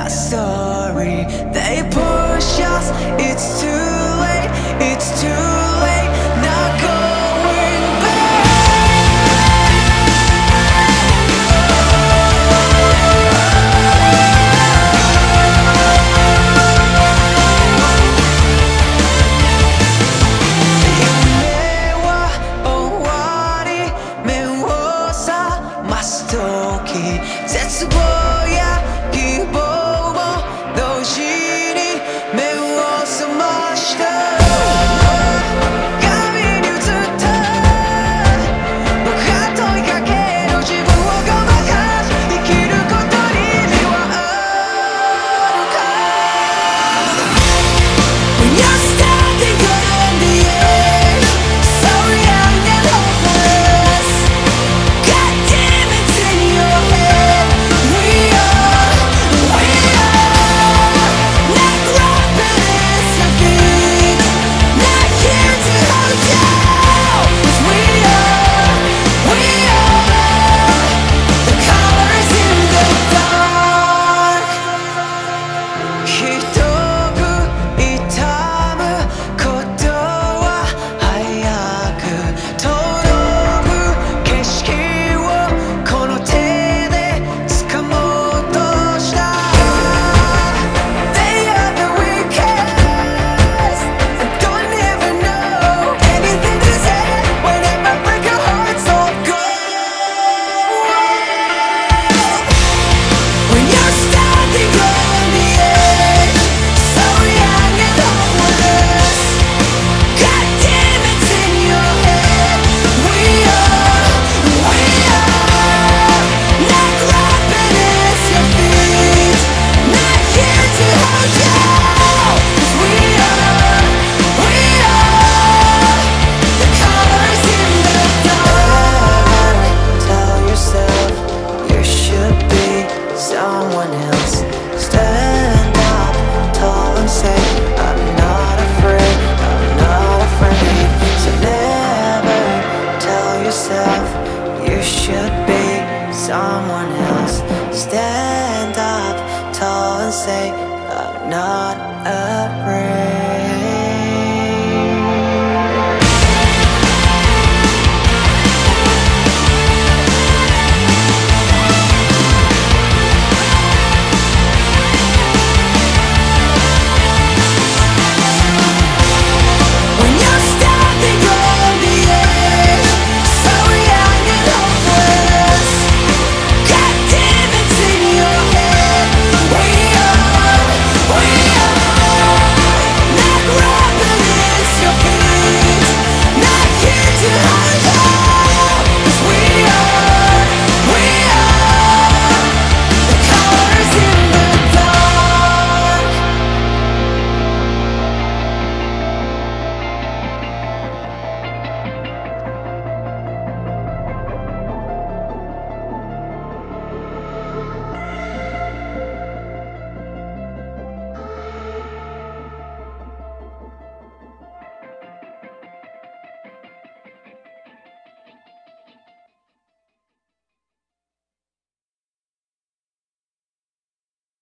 story. They push us, it's too late, it's too late, not going back.夢は終わり、目を覚ます時、絶望や希望も同時に目を覚ました。鏡に映った僕が問いかける自分をごまかし、生きることに意味はあるか。 When you're standing on the edge, so young and hopeless, got demons in your head. We are not properties of feet, not here to hold you. 'Cause we are the colors in the dark. ひどく痛むことは早く届く景色をこの手で掴もうとした。 They are the weakest and don't even know anything to say whenever I break your heart so go. When you're standing on the edge, so young and hopeless, got demons in your head. We are not properties of feet, not here to hold you. 'Cause we are the colors in the dark. Tell yourself you should be someone else. Stand up tall and say, I'm not afraid, I'm not afraid. So never tell yourself you should be someone else. Stand up tall and say, I'm not afraid.